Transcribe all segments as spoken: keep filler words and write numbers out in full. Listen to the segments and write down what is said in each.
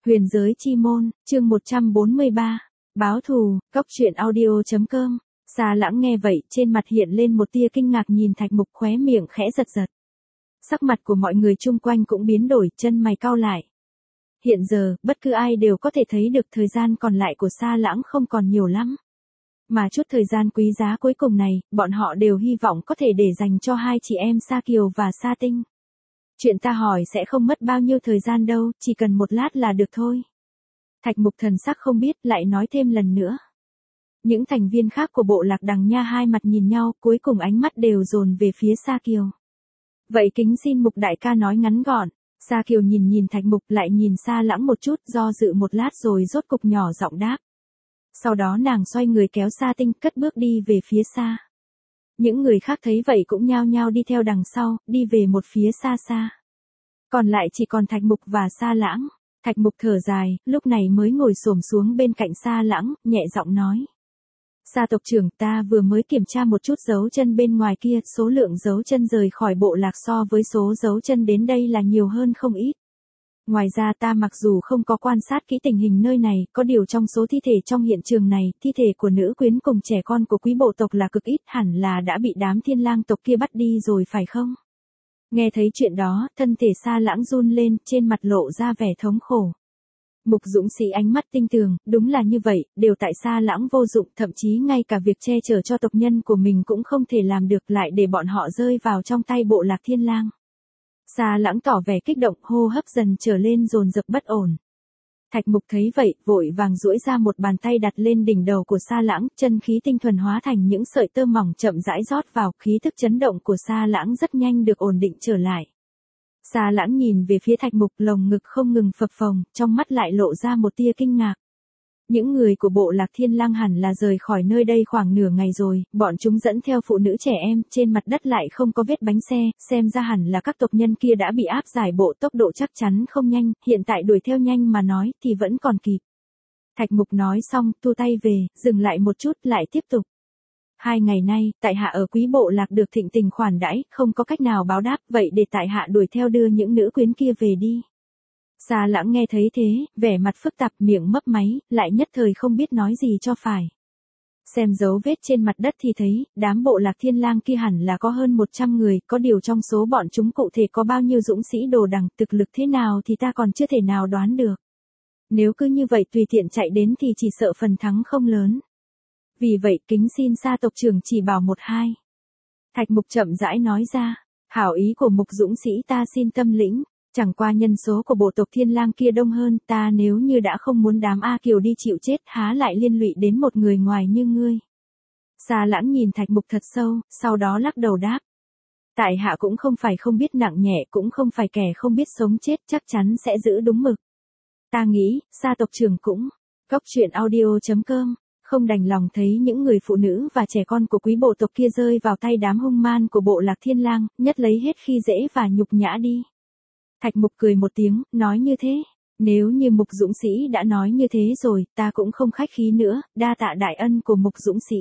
Huyền giới chi môn, chương một trăm bốn mươi ba. Báo thù, cốc truyện audio.com. Xa Lãng nghe vậy, trên mặt hiện lên một tia kinh ngạc, nhìn Thạch Mục, khóe miệng khẽ giật giật. Sắc mặt của mọi người chung quanh cũng biến đổi, chân mày cau lại. Hiện giờ, bất cứ ai đều có thể thấy được thời gian còn lại của Xa Lãng không còn nhiều lắm. Mà chút thời gian quý giá cuối cùng này, bọn họ đều hy vọng có thể để dành cho hai chị em Sa Kiều và Sa Tinh. Chuyện ta hỏi sẽ không mất bao nhiêu thời gian đâu, chỉ cần một lát là được thôi. Thạch Mục thần sắc không biết, lại nói thêm lần nữa. Những thành viên khác của bộ Lạc Đằng Nha hai mặt nhìn nhau, cuối cùng ánh mắt đều dồn về phía Sa Kiều. Vậy kính xin Mục đại ca nói ngắn gọn. Sa Kiều nhìn nhìn Thạch Mục, lại nhìn Sa Lãng một chút, do dự một lát rồi rốt cục nhỏ giọng đáp. Sau đó nàng xoay người kéo Sa Tinh, cất bước đi về phía xa. Những người khác thấy vậy cũng nhao nhao đi theo đằng sau, đi về một phía xa xa. Còn lại chỉ còn Thạch Mục và Sa Lãng. Thạch Mục thở dài, lúc này mới ngồi xổm xuống bên cạnh Sa Lãng, nhẹ giọng nói. Sa tộc trưởng, ta vừa mới kiểm tra một chút dấu chân bên ngoài kia, số lượng dấu chân rời khỏi bộ lạc so với số dấu chân đến đây là nhiều hơn không ít. Ngoài ra ta mặc dù không có quan sát kỹ tình hình nơi này, có điều trong số thi thể trong hiện trường này, thi thể của nữ quyến cùng trẻ con của quý bộ tộc là cực ít, hẳn là đã bị đám Thiên Lang tộc kia bắt đi rồi phải không? Nghe thấy chuyện đó, thân thể Sa Lãng run lên, trên mặt lộ ra vẻ thống khổ. Mục Dũng Sĩ ánh mắt tinh tường, đúng là như vậy, đều tại Sa Lãng vô dụng, thậm chí ngay cả việc che chở cho tộc nhân của mình cũng không thể làm được, lại để bọn họ rơi vào trong tay bộ lạc Thiên Lang. Sa Lãng tỏ vẻ kích động, hô hấp dần trở lên dồn dập bất ổn. Thạch Mục thấy vậy, vội vàng duỗi ra một bàn tay đặt lên đỉnh đầu của Sa Lãng, chân khí tinh thuần hóa thành những sợi tơ mỏng chậm rãi rót vào, khí thức chấn động của Sa Lãng rất nhanh được ổn định trở lại. Sa Lãng nhìn về phía Thạch Mục, lồng ngực không ngừng phập phồng, trong mắt lại lộ ra một tia kinh ngạc. Những người của bộ lạc Thiên Lang hẳn là rời khỏi nơi đây khoảng nửa ngày rồi, bọn chúng dẫn theo phụ nữ trẻ em, trên mặt đất lại không có vết bánh xe, xem ra hẳn là các tộc nhân kia đã bị áp giải bộ, tốc độ chắc chắn không nhanh, hiện tại đuổi theo nhanh mà nói thì vẫn còn kịp. Thạch Mục nói xong, thu tay về, dừng lại một chút, lại tiếp tục. Hai ngày nay, tại hạ ở quý bộ lạc được thịnh tình khoản đãi, không có cách nào báo đáp, vậy để tại hạ đuổi theo đưa những nữ quyến kia về đi. Sa Lãng nghe thấy thế, vẻ mặt phức tạp, miệng mấp máy, lại nhất thời không biết nói gì cho phải. Xem dấu vết trên mặt đất thì thấy, đám bộ lạc Thiên Lang kia hẳn là có hơn một trăm người, có điều trong số bọn chúng cụ thể có bao nhiêu dũng sĩ đồ đằng, thực lực thế nào thì ta còn chưa thể nào đoán được. Nếu cứ như vậy tùy tiện chạy đến thì chỉ sợ phần thắng không lớn. Vì vậy kính xin Sa tộc trưởng chỉ bảo một hai. Thạch Mục chậm rãi nói ra, hảo ý của Mục Dũng Sĩ ta xin tâm lĩnh. Chẳng qua nhân số của bộ tộc Thiên Lang kia đông hơn, ta nếu như đã không muốn đám A Kiều đi chịu chết, há lại liên lụy đến một người ngoài như ngươi. Sa Lãng nhìn Thạch Mục thật sâu, sau đó lắc đầu đáp. Tại hạ cũng không phải không biết nặng nhẹ, cũng không phải kẻ không biết sống chết, chắc chắn sẽ giữ đúng mực. Ta nghĩ, Sa tộc trưởng cũng, cốc truyện audio.com, không đành lòng thấy những người phụ nữ và trẻ con của quý bộ tộc kia rơi vào tay đám hung man của bộ lạc Thiên Lang, nhất lấy hết khi dễ và nhục nhã đi. Thạch Mục cười một tiếng, nói như thế. Nếu như Mục Dũng Sĩ đã nói như thế rồi, ta cũng không khách khí nữa, đa tạ đại ân của Mục Dũng Sĩ.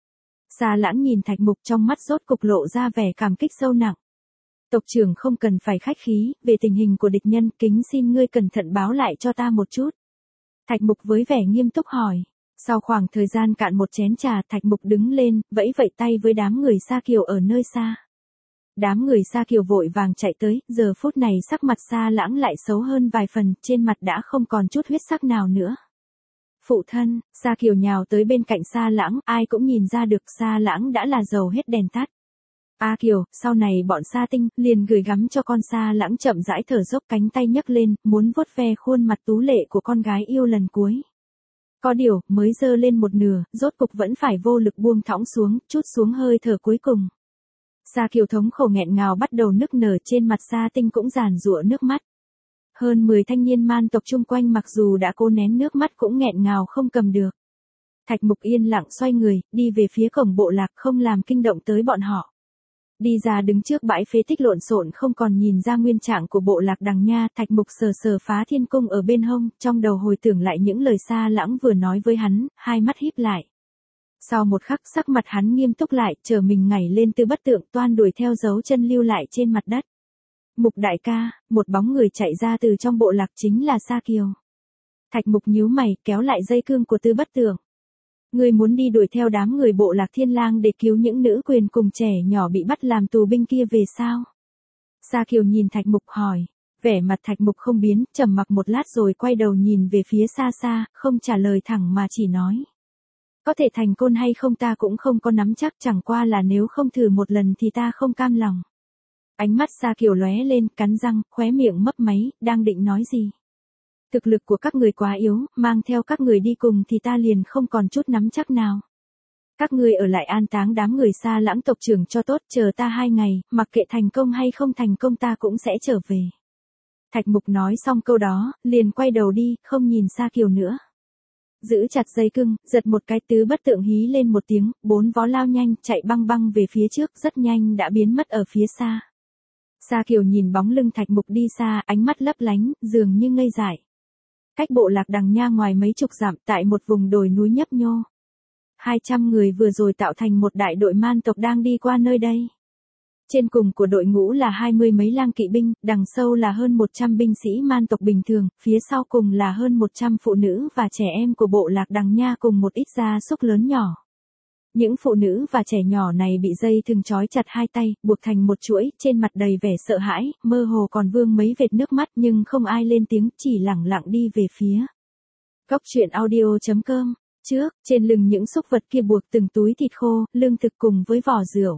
Sa Lãng nhìn Thạch Mục, trong mắt rốt cục lộ ra vẻ cảm kích sâu nặng. Tộc trưởng không cần phải khách khí, về tình hình của địch nhân, kính xin ngươi cẩn thận báo lại cho ta một chút. Thạch Mục với vẻ nghiêm túc hỏi. Sau khoảng thời gian cạn một chén trà, Thạch Mục đứng lên, vẫy vẫy tay với đám người Sa Kiều ở nơi xa. Đám người Sa Kiều vội vàng chạy tới, giờ phút này sắc mặt Sa Lãng lại xấu hơn vài phần, trên mặt đã không còn chút huyết sắc nào nữa. Phụ thân, Sa Kiều nhào tới bên cạnh Sa Lãng, ai cũng nhìn ra được Sa Lãng đã là dầu hết đèn tắt. A Kiều, sau này bọn Sa Tinh, liền gửi gắm cho con. Sa Lãng chậm rãi thở dốc, cánh tay nhấc lên, muốn vuốt ve khuôn mặt tú lệ của con gái yêu lần cuối. Có điều, mới giơ lên một nửa, rốt cục vẫn phải vô lực buông thõng xuống, chút xuống hơi thở cuối cùng. Sa Kiều thống khổ nghẹn ngào bắt đầu nức nở, trên mặt Sa Tinh cũng giàn giụa nước mắt. Hơn mười thanh niên man tộc chung quanh mặc dù đã cố nén nước mắt cũng nghẹn ngào không cầm được. Thạch Mục yên lặng xoay người, đi về phía cổng bộ lạc, không làm kinh động tới bọn họ. Đi ra đứng trước bãi phế tích lộn xộn không còn nhìn ra nguyên trạng của bộ lạc Đằng Nha, Thạch Mục sờ sờ Phá Thiên Cung ở bên hông, trong đầu hồi tưởng lại những lời Sa Lãng vừa nói với hắn, hai mắt híp lại. Sau một khắc, sắc mặt hắn nghiêm túc lại, chờ mình ngảy lên từ bất tượng, toan đuổi theo dấu chân lưu lại trên mặt đất. Mục đại ca, một bóng người chạy ra từ trong bộ lạc chính là Sa Kiều. Thạch Mục nhíu mày, kéo lại dây cương của Tư Bất Tượng. Ngươi muốn đi đuổi theo đám người bộ lạc Thiên Lang để cứu những nữ quyền cùng trẻ nhỏ bị bắt làm tù binh kia về sao? Sa Kiều nhìn Thạch Mục hỏi. Vẻ mặt Thạch Mục không biến, trầm mặc một lát rồi quay đầu nhìn về phía xa xa, không trả lời thẳng mà chỉ nói. Có thể thành côn hay không ta cũng không có nắm chắc, chẳng qua là nếu không thử một lần thì ta không cam lòng. Ánh mắt Sa Kiều lóe lên, cắn răng, khóe miệng mấp máy, đang định nói gì. Thực lực của các người quá yếu, mang theo các người đi cùng thì ta liền không còn chút nắm chắc nào. Các ngươi ở lại an táng đám người Sa Lãng tộc trưởng cho tốt, chờ ta hai ngày, mặc kệ thành công hay không thành công ta cũng sẽ trở về. Thạch Mục nói xong câu đó, liền quay đầu đi, không nhìn Sa Kiều nữa. Giữ chặt dây cưng, giật một cái, Tứ Bất Tượng hí lên một tiếng, bốn vó lao nhanh, chạy băng băng về phía trước, rất nhanh đã biến mất ở phía xa. Sa Kiều nhìn bóng lưng Thạch Mục đi xa, ánh mắt lấp lánh, dường như ngây dại. Cách bộ lạc Đằng Nha ngoài mấy chục dặm, tại một vùng đồi núi nhấp nhô. Hai trăm người vừa rồi tạo thành một đại đội man tộc đang đi qua nơi đây. Trên cùng của đội ngũ là hai mươi mấy lang kỵ binh, đằng sau là hơn một trăm binh sĩ man tộc bình thường, phía sau cùng là hơn một trăm phụ nữ và trẻ em của bộ lạc Đằng Nha cùng một ít gia súc lớn nhỏ. Những phụ nữ và trẻ nhỏ này bị dây thừng trói chặt hai tay, buộc thành một chuỗi, trên mặt đầy vẻ sợ hãi, mơ hồ còn vương mấy vệt nước mắt nhưng không ai lên tiếng, chỉ lẳng lặng đi về phía. Góc truyện audio chấm com. Trước, trên lưng những súc vật kia buộc từng túi thịt khô, lương thực cùng với vỏ rượu.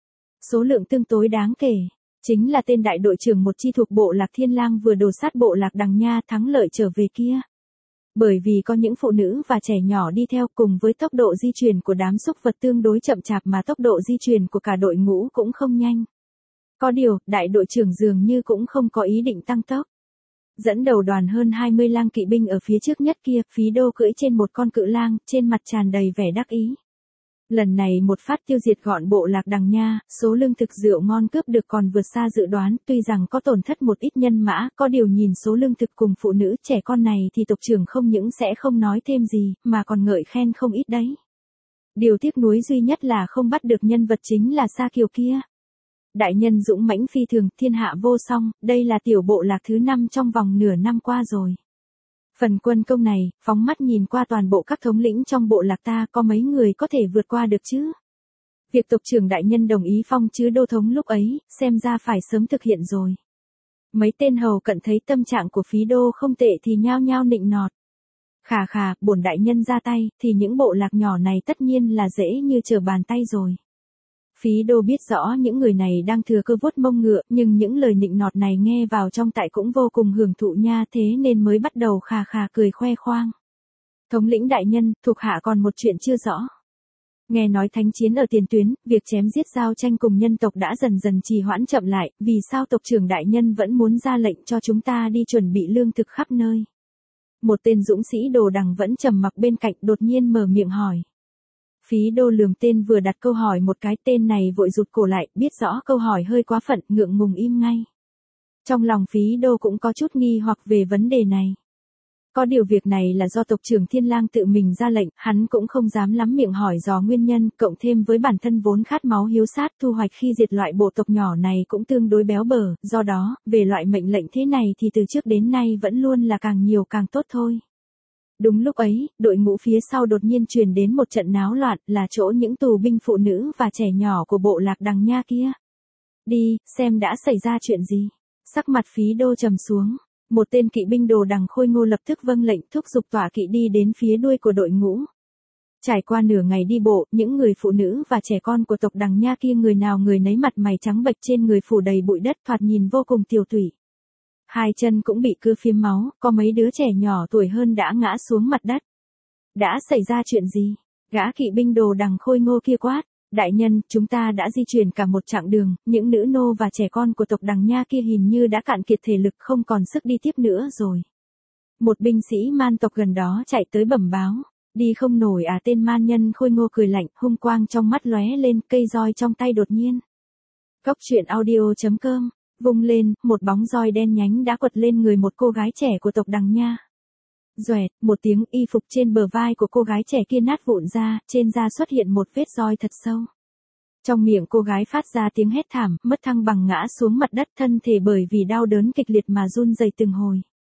Số lượng tương tối đáng kể, chính là tên đại đội trưởng một chi thuộc bộ lạc Thiên Lang vừa đổ sát bộ lạc Đằng Nha thắng lợi trở về kia. Bởi vì có những phụ nữ và trẻ nhỏ đi theo, cùng với tốc độ di chuyển của đám súc vật tương đối chậm chạp mà tốc độ di chuyển của cả đội ngũ cũng không nhanh. Có điều, đại đội trưởng dường như cũng không có ý định tăng tốc. Dẫn đầu đoàn hơn hai mươi lang kỵ binh ở phía trước nhất kia, Phí Đô cưỡi trên một con cự lang, trên mặt tràn đầy vẻ đắc ý. Lần này một phát tiêu diệt gọn bộ lạc Đằng Nha, số lương thực rượu ngon cướp được còn vượt xa dự đoán, tuy rằng có tổn thất một ít nhân mã, có điều nhìn số lương thực cùng phụ nữ trẻ con này thì tộc trưởng không những sẽ không nói thêm gì, mà còn ngợi khen không ít đấy. Điều tiếc nuối duy nhất là không bắt được nhân vật chính là Sa Kiều kia. Đại nhân dũng mãnh phi thường, thiên hạ vô song, đây là tiểu bộ lạc thứ năm trong vòng nửa năm qua rồi. Phần quân công này, phóng mắt nhìn qua toàn bộ các thống lĩnh trong bộ lạc ta, có mấy người có thể vượt qua được chứ? Việc tộc trưởng đại nhân đồng ý phong chứ đô thống lúc ấy, xem ra phải sớm thực hiện rồi. Mấy tên hầu cận thấy tâm trạng của Phí Đô không tệ thì nhao nhao nịnh nọt. Khà khà, bổn đại nhân ra tay, thì những bộ lạc nhỏ này tất nhiên là dễ như trở bàn tay rồi. Phí Đô biết rõ những người này đang thừa cơ vuốt mông ngựa, nhưng những lời nịnh nọt này nghe vào trong tai cũng vô cùng hưởng thụ nha, thế nên mới bắt đầu khà khà cười khoe khoang. Thống lĩnh đại nhân, thuộc hạ còn một chuyện chưa rõ. Nghe nói thánh chiến ở tiền tuyến, việc chém giết giao tranh cùng nhân tộc đã dần dần trì hoãn chậm lại, vì sao tộc trưởng đại nhân vẫn muốn ra lệnh cho chúng ta đi chuẩn bị lương thực khắp nơi? Một tên dũng sĩ đồ đằng vẫn trầm mặc bên cạnh đột nhiên mở miệng hỏi. Phí Đô lườm tên vừa đặt câu hỏi một cái, tên này vội rụt cổ lại, biết rõ câu hỏi hơi quá phận, ngượng ngùng im ngay. Trong lòng Phí Đô cũng có chút nghi hoặc về vấn đề này. Có điều việc này là do tộc trưởng Thiên Lang tự mình ra lệnh, hắn cũng không dám lắm miệng hỏi dò nguyên nhân, cộng thêm với bản thân vốn khát máu hiếu sát, thu hoạch khi diệt loại bộ tộc nhỏ này cũng tương đối béo bở, do đó, về loại mệnh lệnh thế này thì từ trước đến nay vẫn luôn là càng nhiều càng tốt thôi. Đúng lúc ấy, đội ngũ phía sau đột nhiên truyền đến một trận náo loạn, là chỗ những tù binh phụ nữ và trẻ nhỏ của bộ lạc Đằng Nha kia. Đi, xem đã xảy ra chuyện gì. Sắc mặt Phí Đô trầm xuống. Một tên kỵ binh đồ đằng khôi ngô lập tức vâng lệnh thúc giục tọa kỵ đi đến phía đuôi của đội ngũ. Trải qua nửa ngày đi bộ, những người phụ nữ và trẻ con của tộc Đằng Nha kia người nào người nấy mặt mày trắng bệch, trên người phủ đầy bụi đất, thoạt nhìn vô cùng tiều tụy. Hai chân cũng bị cưa phiếm máu, có mấy đứa trẻ nhỏ tuổi hơn đã ngã xuống mặt đất. Đã xảy ra chuyện gì? Gã kỵ binh đồ đằng khôi ngô kia quát. Đại nhân, chúng ta đã di chuyển cả một chặng đường, những nữ nô và trẻ con của tộc Đằng Nha kia hình như đã cạn kiệt thể lực, không còn sức đi tiếp nữa rồi. Một binh sĩ man tộc gần đó chạy tới bẩm báo. Đi không nổi à? Tên man nhân khôi ngô cười lạnh, hung quang trong mắt lóe lên, cây roi trong tay đột nhiên. Góc truyện audio chấm com. Vung lên, một bóng roi đen nhánh đã quật lên người một cô gái trẻ của tộc Đằng Nha. Doẹt, một tiếng, y phục trên bờ vai của cô gái trẻ kia nát vụn ra, trên da xuất hiện một vết roi thật sâu. Trong miệng cô gái phát ra tiếng hét thảm, mất thăng bằng ngã xuống mặt đất, thân thể bởi vì đau đớn kịch liệt mà run rẩy từng hồi.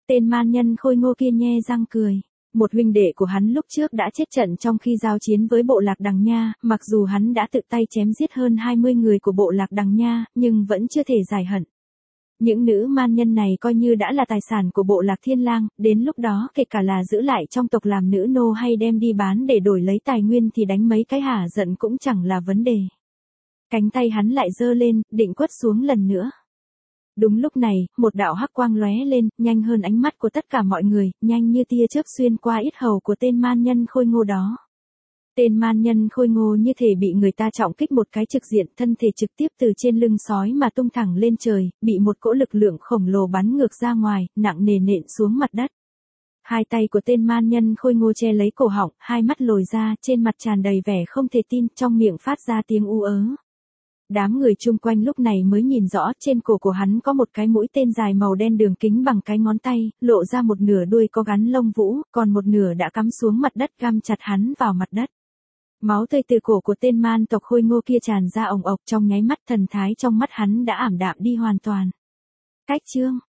Tên man nhân khôi ngô kia nhe răng cười. Một huynh đệ của hắn lúc trước đã chết trận trong khi giao chiến với bộ lạc Đằng Nha, mặc dù hắn đã tự tay chém giết hơn hai mươi người của bộ lạc Đằng Nha, nhưng vẫn chưa thể giải hận. Những nữ man nhân này coi như đã là tài sản của bộ lạc Thiên Lang, đến lúc đó kể cả là giữ lại trong tộc làm nữ nô hay đem đi bán để đổi lấy tài nguyên thì đánh mấy cái hả giận cũng chẳng là vấn đề. Cánh tay hắn lại giơ lên, định quất xuống lần nữa. Đúng lúc này, một đạo hắc quang lóe lên, nhanh hơn ánh mắt của tất cả mọi người, nhanh như tia chớp xuyên qua yết hầu của tên man nhân khôi ngô đó. Tên man nhân khôi ngô như thể bị người ta trọng kích một cái trực diện, thân thể trực tiếp từ trên lưng sói mà tung thẳng lên trời, bị một cỗ lực lượng khổng lồ bắn ngược ra ngoài, nặng nề nện xuống mặt đất. Hai tay của tên man nhân khôi ngô che lấy cổ họng, hai mắt lồi ra, trên mặt tràn đầy vẻ không thể tin, trong miệng phát ra tiếng u ớ. Đám người chung quanh lúc này mới nhìn rõ, trên cổ của hắn có một cái mũi tên dài màu đen đường kính bằng cái ngón tay, lộ ra một nửa đuôi có gắn lông vũ, còn một nửa đã cắm xuống mặt đất găm chặt hắn vào mặt đất. Máu tươi từ cổ của tên man tộc khôi ngô kia tràn ra ồng ộc, trong nháy mắt thần thái trong mắt hắn đã ảm đạm đi hoàn toàn. Cách chương